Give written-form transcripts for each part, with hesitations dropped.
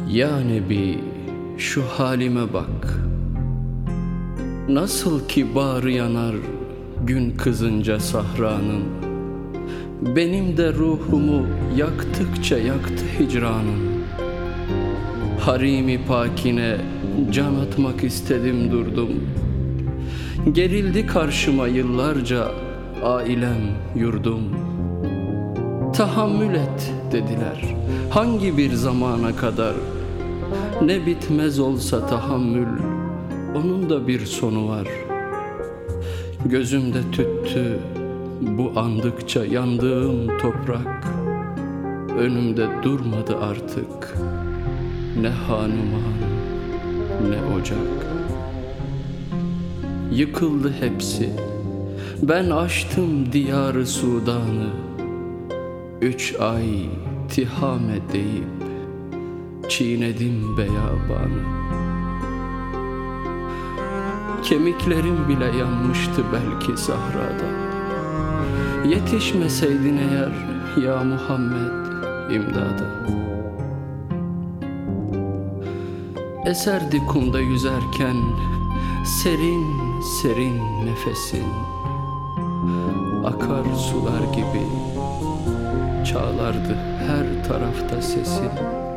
Ya Nebi, şu halime bak. Nasıl ki bağrı yanar gün kızınca sahranın, benim de ruhumu yaktıkça yaktı hicranın. Harimi pakine can atmak istedim durdum. Gerildi karşıma yıllarca ailem yurdum. Tahammül et dediler, hangi bir zamana kadar? Ne bitmez olsa tahammül, onun da bir sonu var. Gözümde tüttü bu andıkça yandığım toprak. Önümde durmadı artık ne hanuman ne ocak. Yıkıldı hepsi, ben aştım diyarı Sudan'ı. 3 ay tihame deyip çiğnedim beyabanı. Kemiklerim bile yanmıştı belki sahrada. Yetişmeseydin eğer ya Muhammed imdada. Eserdi kumda yüzerken serin serin nefesin. Akar sular gibi çağlardı her tarafta sesin.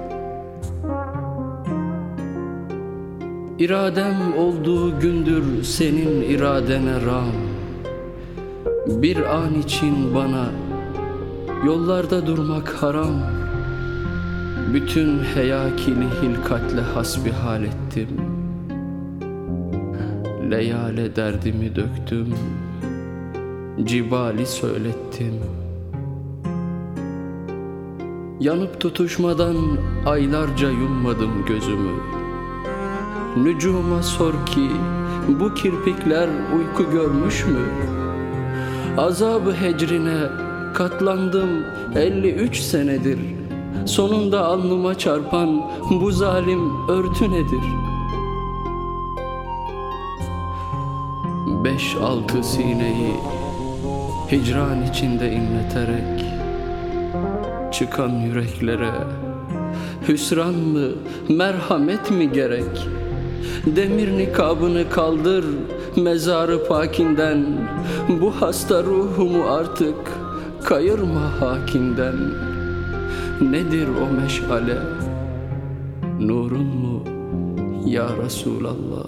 İradem olduğu gündür senin iradene rağm. Bir an için bana yollarda durmak haram. Bütün heyakini hilkatle hasbihal ettim. Leyale derdimi döktüm, cibali söylettim. Yanıp tutuşmadan aylarca yummadım gözümü. Nücuma sor ki bu kirpikler uyku görmüş mü? Azab-ı hecrine katlandım 53 senedir. Sonunda alnıma çarpan bu zalim örtü nedir? 5-6 sineyi hicran içinde inleterek çıkan yüreklere hüsran mı, merhamet mi gerek? Demir nikabını kaldır mezarı pakinden. Bu hasta ruhumu artık kayırma hakinden. Nedir o meşale? Nurun mu ya Resulallah?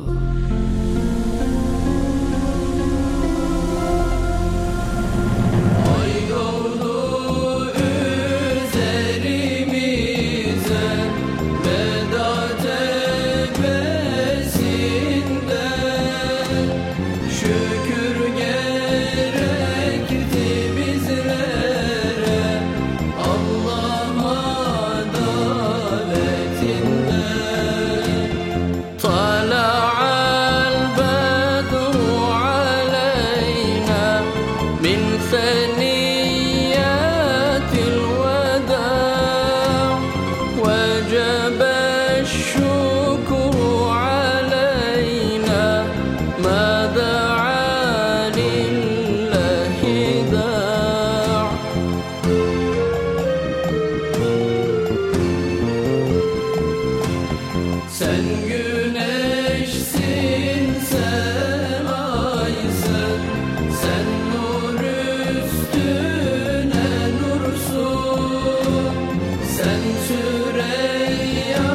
Sen güneşsin, sen aysın, sen nur üstüne nursun, sen Süreyya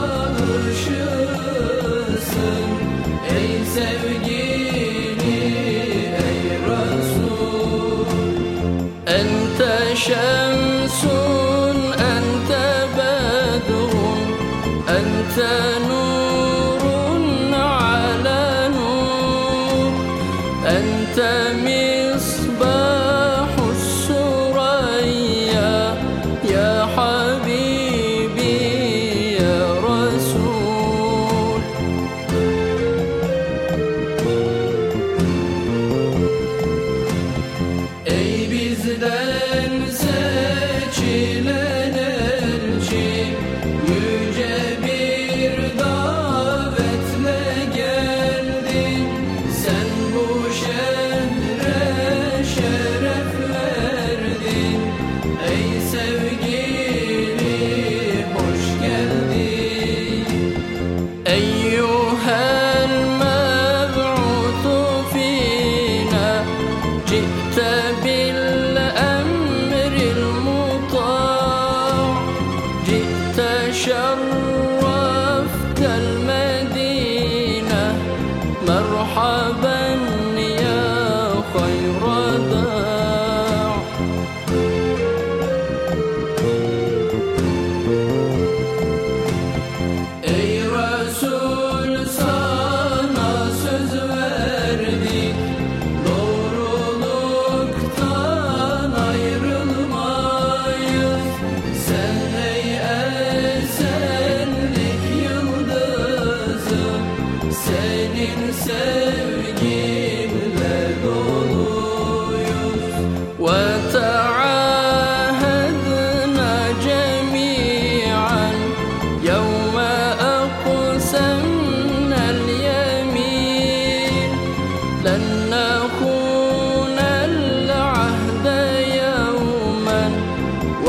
ışığısın, ey sevgili, ey Resul. Ente şemsun, ente bedrun, ente nurun ala nur, ente misbahus suraya, ya habibi ya Resul. Ey bizden seçilen elçi, yüce bir davetle geldin. Sen bu şehre şeref verdin. Ey sevgili hoş geldin.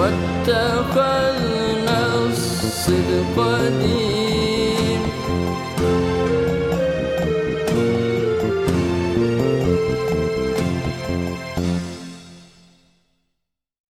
واتخذنا الصدق دينا